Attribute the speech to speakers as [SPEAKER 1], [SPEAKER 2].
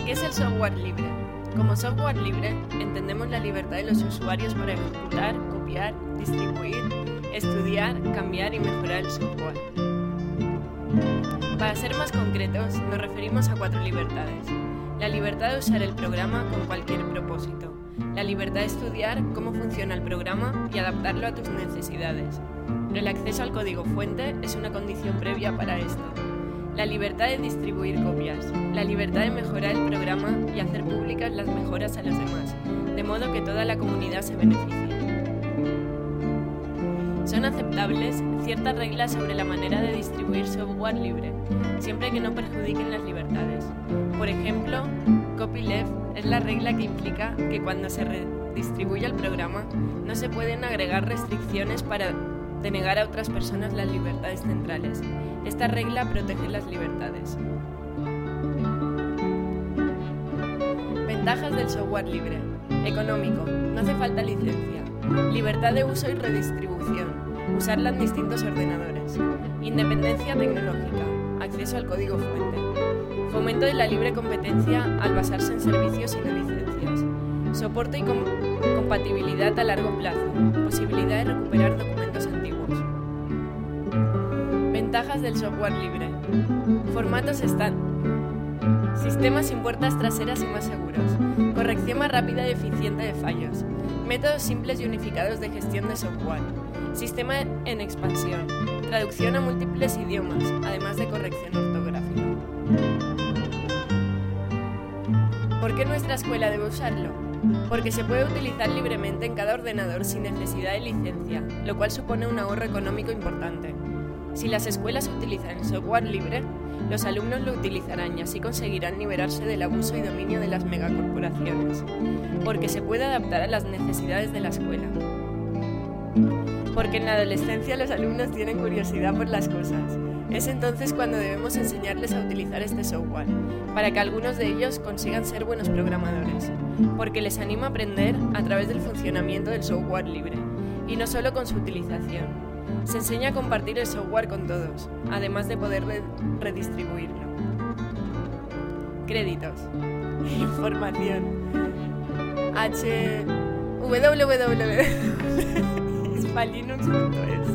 [SPEAKER 1] ¿Qué es el software libre? Como software libre, entendemos la libertad de los usuarios para ejecutar, copiar, distribuir, estudiar, cambiar y mejorar el software. Para ser más concretos, nos referimos a 4 libertades. La libertad de usar el programa con cualquier propósito. La libertad de estudiar cómo funciona el programa y adaptarlo a tus necesidades. El acceso al código fuente es una condición previa para esto. La libertad de distribuir copias. La libertad de mejorar el programa y hacer públicas las mejoras a los demás, de modo que toda la comunidad se beneficie. Son aceptables ciertas reglas sobre la manera de distribuir software libre, siempre que no perjudiquen las libertades. Por ejemplo, copyleft es la regla que implica que cuando se redistribuye el programa no se pueden agregar restricciones para denegar a otras personas las libertades centrales. Esta regla protege las libertades. Ventajas del software libre. Económico. No hace falta licencia. Libertad de uso y redistribución. Usarla en distintos ordenadores. Independencia tecnológica. Acceso al código fuente. Fomento de la libre competencia al basarse en servicios y no licencias. Soporte y compatibilidad a largo plazo. Posibilidad de recuperar documentos antiguos. Ventajas del software libre. Formatos estándar. Sistemas sin puertas traseras y más seguros. Corrección más rápida y eficiente de fallos. Métodos simples y unificados de gestión de software. Sistema en expansión. Traducción a múltiples idiomas, además de corrección ortográfica. ¿Por qué nuestra escuela debe usarlo? Porque se puede utilizar libremente en cada ordenador sin necesidad de licencia, lo cual supone un ahorro económico importante. Si las escuelas utilizan software libre, los alumnos lo utilizarán y así conseguirán liberarse del abuso y dominio de las megacorporaciones, porque se puede adaptar a las necesidades de la escuela. Porque en la adolescencia los alumnos tienen curiosidad por las cosas. Es entonces cuando debemos enseñarles a utilizar este software, para que algunos de ellos consigan ser buenos programadores, porque les anima a aprender a través del funcionamiento del software libre, y no solo con su utilización. Se enseña a compartir el software con todos, además de poder redistribuirlo. Créditos. Información. www.hispalinux.es